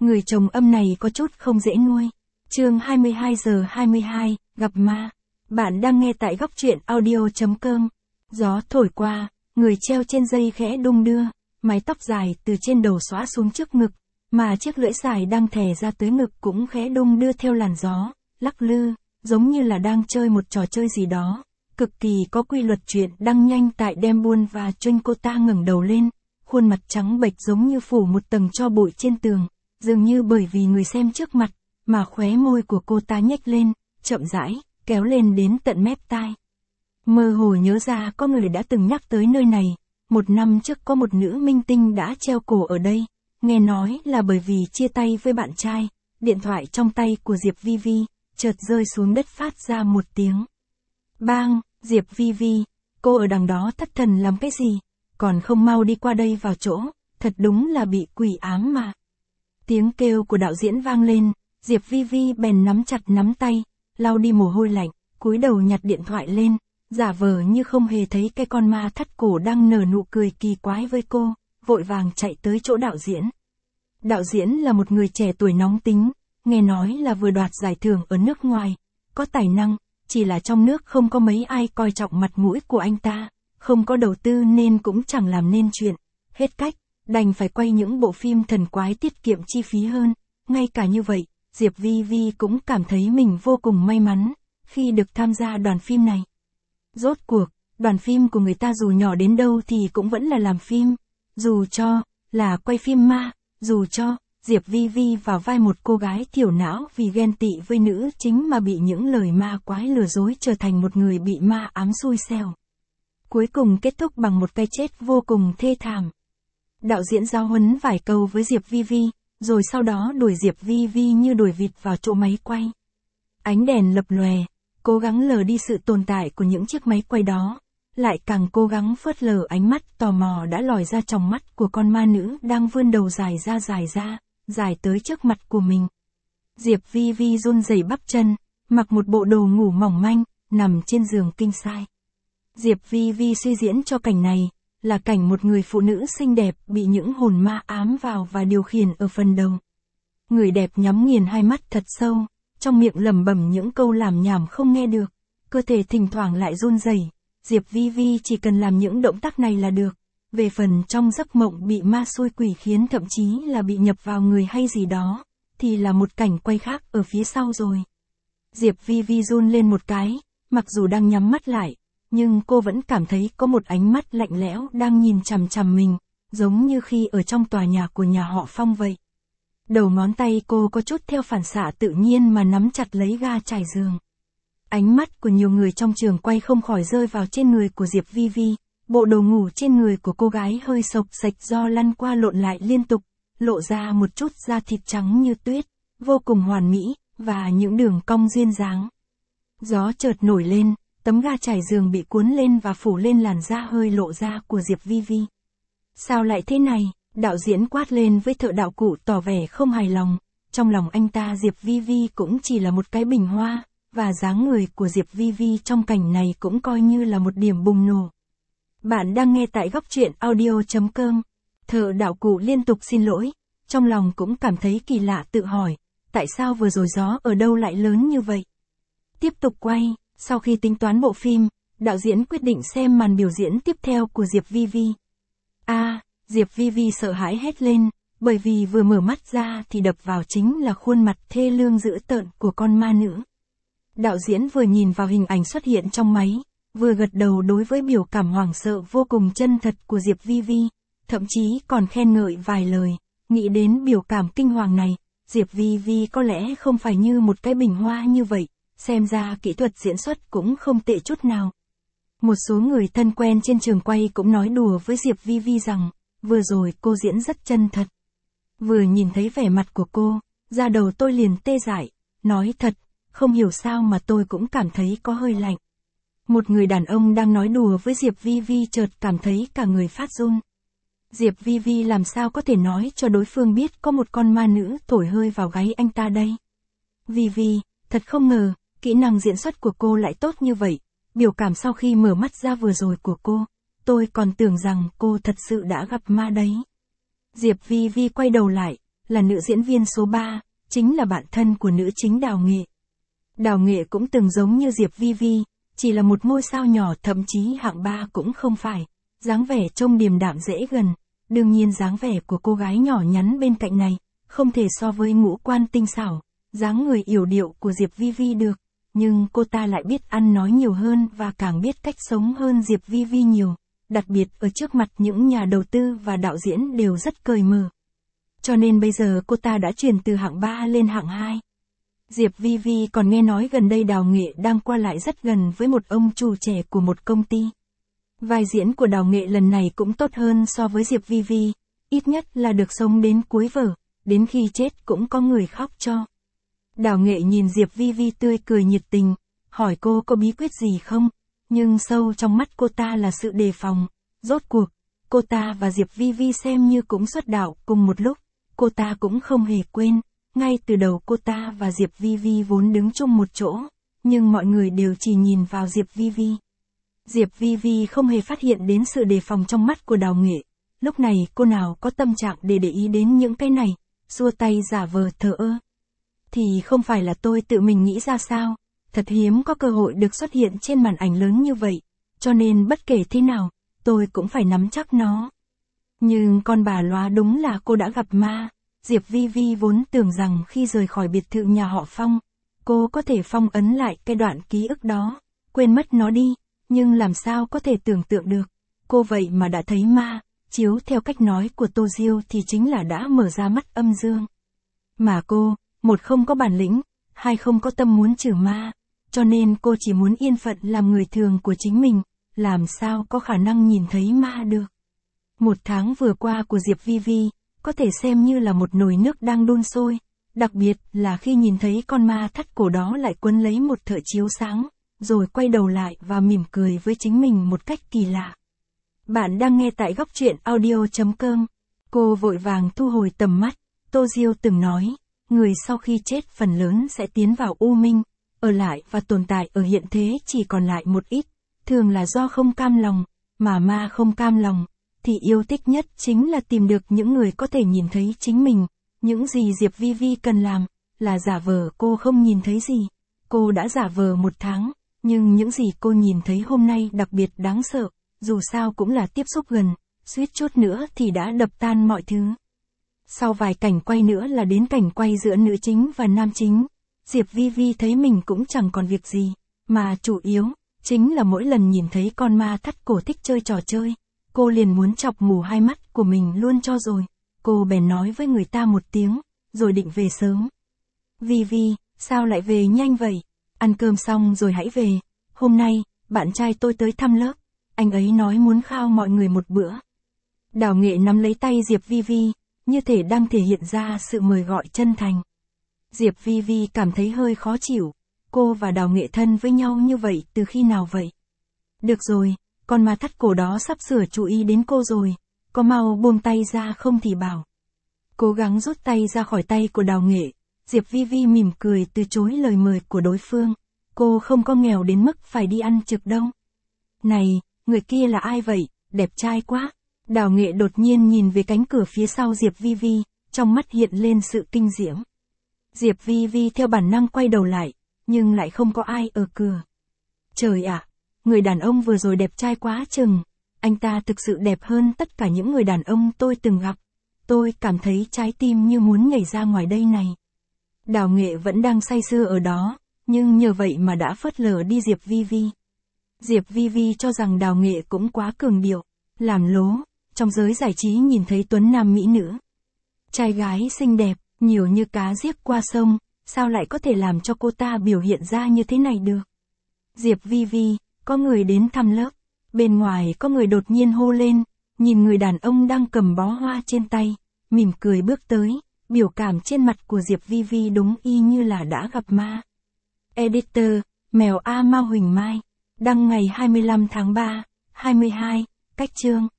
Người chồng âm này có chút không dễ nuôi. Chương 22:22, gặp ma. Bạn đang nghe tại góc truyện audio.com. Gió thổi qua, người treo trên dây khẽ đung đưa, mái tóc dài từ trên đầu xõa xuống trước ngực, mà chiếc lưỡi dài đang thè ra tới ngực cũng khẽ đung đưa theo làn gió, lắc lư, giống như là đang chơi một trò chơi gì đó. Cực kỳ có quy luật chuyện đăng nhanh tại Dembuôn và Chuyên. Cô ta ngẩng đầu lên, khuôn mặt trắng bệch giống như phủ một tầng tro bụi trên tường, dường như bởi vì người xem trước mặt, mà khóe môi của cô ta nhếch lên, chậm rãi, kéo lên đến tận mép tai. Mơ hồ nhớ ra có người đã từng nhắc tới nơi này, 1 năm trước có một nữ minh tinh đã treo cổ ở đây, nghe nói là bởi vì chia tay với bạn trai, điện thoại trong tay của Diệp Vi Vi, chợt rơi xuống đất phát ra một tiếng. Bang, Diệp Vi Vi, cô ở đằng đó thất thần làm cái gì, còn không mau đi qua đây vào chỗ, thật đúng là bị quỷ ám mà. Tiếng kêu của đạo diễn vang lên, Diệp Vi Vi bèn nắm chặt nắm tay, lau đi mồ hôi lạnh, cúi đầu nhặt điện thoại lên, giả vờ như không hề thấy cái con ma thắt cổ đang nở nụ cười kỳ quái với cô, vội vàng chạy tới chỗ đạo diễn. Đạo diễn là một người trẻ tuổi nóng tính, nghe nói là vừa đoạt giải thưởng ở nước ngoài, có tài năng, chỉ là trong nước không có mấy ai coi trọng mặt mũi của anh ta, không có đầu tư nên cũng chẳng làm nên chuyện, hết cách, đành phải quay những bộ phim thần quái tiết kiệm chi phí hơn. Ngay cả như vậy, Diệp Vi Vi cũng cảm thấy mình vô cùng may mắn khi được tham gia đoàn phim này. Rốt cuộc, đoàn phim của người ta dù nhỏ đến đâu thì cũng vẫn là làm phim, dù cho là quay phim ma, dù cho Diệp Vi Vi vào vai một cô gái thiểu não vì ghen tị với nữ chính mà bị những lời ma quái lừa dối trở thành một người bị ma ám xui xẻo. Cuối cùng kết thúc bằng một cái chết vô cùng thê thảm. Đạo diễn giáo huấn vài câu với Diệp Vi Vi, rồi sau đó đuổi Diệp Vi Vi như đuổi vịt vào chỗ máy quay. Ánh đèn lập lòe, cố gắng lờ đi sự tồn tại của những chiếc máy quay đó, lại càng cố gắng phớt lờ ánh mắt tò mò đã lòi ra trong mắt của con ma nữ đang vươn đầu dài ra, dài tới trước mặt của mình. Diệp Vi Vi run rẩy bắp chân, mặc một bộ đồ ngủ mỏng manh, nằm trên giường king size. Diệp Vi Vi suy diễn cho cảnh này, là cảnh một người phụ nữ xinh đẹp bị những hồn ma ám vào và điều khiển ở phần đầu. Người đẹp nhắm nghiền hai mắt thật sâu, trong miệng lẩm bẩm những câu lảm nhảm không nghe được, cơ thể thỉnh thoảng lại run rẩy. Diệp Vi Vi chỉ cần làm những động tác này là được. Về phần trong giấc mộng bị ma xui quỷ khiến thậm chí là bị nhập vào người hay gì đó, thì là một cảnh quay khác ở phía sau rồi. Diệp Vi Vi run lên một cái, mặc dù đang nhắm mắt lại, nhưng cô vẫn cảm thấy có một ánh mắt lạnh lẽo đang nhìn chằm chằm mình, giống như khi ở trong tòa nhà của nhà họ Phong vậy. Đầu ngón tay cô có chút theo phản xạ tự nhiên mà nắm chặt lấy ga trải giường. Ánh mắt của nhiều người trong trường quay không khỏi rơi vào trên người của Diệp Vi Vi, bộ đồ ngủ trên người của cô gái hơi xộc xệch do lăn qua lộn lại liên tục, lộ ra một chút da thịt trắng như tuyết, vô cùng hoàn mỹ, và những đường cong duyên dáng. Gió chợt nổi lên, tấm ga trải giường bị cuốn lên và phủ lên làn da hơi lộ ra của Diệp Vi Vi. Sao lại thế này? Đạo diễn quát lên với thợ đạo cụ tỏ vẻ không hài lòng. Trong lòng anh ta Diệp Vi Vi cũng chỉ là một cái bình hoa, và dáng người của Diệp Vi Vi trong cảnh này cũng coi như là một điểm bùng nổ. Bạn đang nghe tại góc truyện audio.com. Thợ đạo cụ liên tục xin lỗi, trong lòng cũng cảm thấy kỳ lạ tự hỏi, tại sao vừa rồi gió ở đâu lại lớn như vậy? Tiếp tục quay, sau khi tính toán bộ phim, đạo diễn quyết định xem màn biểu diễn tiếp theo của Diệp Vi Vi. Diệp Vi Vi sợ hãi hét lên, bởi vì vừa mở mắt ra thì đập vào chính là khuôn mặt thê lương dữ tợn của con ma nữ. Đạo diễn vừa nhìn vào hình ảnh xuất hiện trong máy, vừa gật đầu đối với biểu cảm hoảng sợ vô cùng chân thật của Diệp Vi Vi, thậm chí còn khen ngợi vài lời. Nghĩ đến biểu cảm kinh hoàng này, Diệp Vi Vi có lẽ không phải như một cái bình hoa như vậy, xem ra kỹ thuật diễn xuất cũng không tệ chút nào. Một số người thân quen trên trường quay cũng nói đùa với Diệp Vi Vi rằng, vừa rồi cô diễn rất chân thật. Vừa nhìn thấy vẻ mặt của cô, da đầu tôi liền tê dại, nói thật, không hiểu sao mà tôi cũng cảm thấy có hơi lạnh. Một người đàn ông đang nói đùa với Diệp Vi Vi chợt cảm thấy cả người phát run. Diệp Vi Vi làm sao có thể nói cho đối phương biết có một con ma nữ thổi hơi vào gáy anh ta đây? Vi Vi, thật không ngờ, kỹ năng diễn xuất của cô lại tốt như vậy. Biểu cảm sau khi mở mắt ra vừa rồi của cô, tôi còn tưởng rằng cô thật sự đã gặp ma đấy. Diệp Vi Vi quay đầu lại, là nữ diễn viên số 3, chính là bạn thân của nữ chính Đào Nghệ. Đào Nghệ cũng từng giống như Diệp Vi Vi, chỉ là một ngôi sao nhỏ, thậm chí hạng 3 cũng không phải, dáng vẻ trông điềm đạm dễ gần. Đương nhiên dáng vẻ của cô gái nhỏ nhắn bên cạnh này, không thể so với ngũ quan tinh xảo, dáng người yểu điệu của Diệp Vi Vi được, nhưng cô ta lại biết ăn nói nhiều hơn và càng biết cách sống hơn Diệp Vi Vi nhiều, đặc biệt ở trước mặt những nhà đầu tư và đạo diễn đều rất cởi mở. Cho nên bây giờ cô ta đã chuyển từ hạng 3 lên hạng 2. Diệp Vi Vi còn nghe nói gần đây Đào Nghệ đang qua lại rất gần với một ông chủ trẻ của một công ty. Vai diễn của Đào Nghệ lần này cũng tốt hơn so với Diệp Vi Vi, ít nhất là được sống đến cuối vở, đến khi chết cũng có người khóc cho. Đào Nghệ nhìn Diệp Vi Vi tươi cười nhiệt tình, hỏi cô có bí quyết gì không, nhưng sâu trong mắt cô ta là sự đề phòng. Rốt cuộc, cô ta và Diệp Vi Vi xem như cũng xuất đạo cùng một lúc, cô ta cũng không hề quên, ngay từ đầu cô ta và Diệp Vi Vi vốn đứng chung một chỗ, nhưng mọi người đều chỉ nhìn vào Diệp Vi Vi. Diệp Vi Vi không hề phát hiện đến sự đề phòng trong mắt của Đào Nghệ, lúc này cô nào có tâm trạng để ý đến những cái này, xua tay giả vờ thờ ơ. Thì không phải là tôi tự mình nghĩ ra sao, thật hiếm có cơ hội được xuất hiện trên màn ảnh lớn như vậy, cho nên bất kể thế nào, tôi cũng phải nắm chắc nó. Nhưng con bà lóa đúng là cô đã gặp ma. Diệp Vi Vi vốn tưởng rằng khi rời khỏi biệt thự nhà họ Phong, cô có thể phong ấn lại cái đoạn ký ức đó, quên mất nó đi, nhưng làm sao có thể tưởng tượng được, cô vậy mà đã thấy ma, chiếu theo cách nói của Tô Diêu thì chính là đã mở ra mắt âm dương. Mà cô, một không có bản lĩnh, hai không có tâm muốn trừ ma, cho nên cô chỉ muốn yên phận làm người thường của chính mình, làm sao có khả năng nhìn thấy ma được. Một tháng vừa qua của Diệp Vi Vi, có thể xem như là một nồi nước đang đun sôi, đặc biệt là khi nhìn thấy con ma thắt cổ đó lại quấn lấy một thợ chiếu sáng, rồi quay đầu lại và mỉm cười với chính mình một cách kỳ lạ. Bạn đang nghe tại góc truyện audio.com. Cô vội vàng thu hồi tầm mắt. Tô Diêu từng nói, người sau khi chết phần lớn sẽ tiến vào u minh, ở lại và tồn tại ở hiện thế chỉ còn lại một ít, thường là do không cam lòng, mà ma không cam lòng, thì yêu thích nhất chính là tìm được những người có thể nhìn thấy chính mình. Những gì Diệp Vi Vi cần làm, là giả vờ cô không nhìn thấy gì. Cô đã giả vờ một tháng, nhưng những gì cô nhìn thấy hôm nay đặc biệt đáng sợ, dù sao cũng là tiếp xúc gần, suýt chút nữa thì đã đập tan mọi thứ. Sau vài cảnh quay nữa là đến cảnh quay giữa nữ chính và nam chính, Diệp Vi Vi thấy mình cũng chẳng còn việc gì, mà chủ yếu, chính là mỗi lần nhìn thấy con ma thắt cổ thích chơi trò chơi, cô liền muốn chọc mù hai mắt của mình luôn cho rồi. Cô bèn nói với người ta một tiếng, rồi định về sớm. Vi Vi, sao lại về nhanh vậy? Ăn cơm xong rồi hãy về. Hôm nay, bạn trai tôi tới thăm lớp. Anh ấy nói muốn khao mọi người một bữa. Đào Nghệ nắm lấy tay Diệp Vi Vi, như thể đang thể hiện ra sự mời gọi chân thành. Diệp Vi Vi cảm thấy hơi khó chịu. Cô và Đào Nghệ thân với nhau như vậy từ khi nào vậy? Được rồi, con ma thắt cổ đó sắp sửa chú ý đến cô rồi. Có mau buông tay ra không thì bảo. Cố gắng rút tay ra khỏi tay của Đào Nghệ, Diệp Vi Vi mỉm cười từ chối lời mời của đối phương. Cô không có nghèo đến mức phải đi ăn trực đâu. Này, người kia là ai vậy, đẹp trai quá. Đào Nghệ đột nhiên nhìn về cánh cửa phía sau Diệp Vi Vi, trong mắt hiện lên sự kinh diễm. Diệp Vi Vi theo bản năng quay đầu lại, nhưng lại không có ai ở cửa. Trời ạ, người đàn ông vừa rồi đẹp trai quá chừng. Anh ta thực sự đẹp hơn tất cả những người đàn ông tôi từng gặp. Tôi cảm thấy trái tim như muốn nhảy ra ngoài đây này. Đào Nghệ vẫn đang say sưa ở đó, nhưng nhờ vậy mà đã phớt lờ đi Diệp Vi Vi. Diệp Vi Vi cho rằng Đào Nghệ cũng quá cường điệu, làm lố, trong giới giải trí nhìn thấy tuấn nam mỹ nữ. Trai gái xinh đẹp, nhiều như cá giết qua sông, sao lại có thể làm cho cô ta biểu hiện ra như thế này được. Diệp Vi Vi, có người đến thăm lớp. Bên ngoài có người đột nhiên hô lên, nhìn người đàn ông đang cầm bó hoa trên tay, mỉm cười bước tới, biểu cảm trên mặt của Diệp Vi Vi đúng y như là đã gặp ma. Editor, Mèo A Mao Huỳnh Mai, đăng ngày 25 tháng 3, 22, cách chương.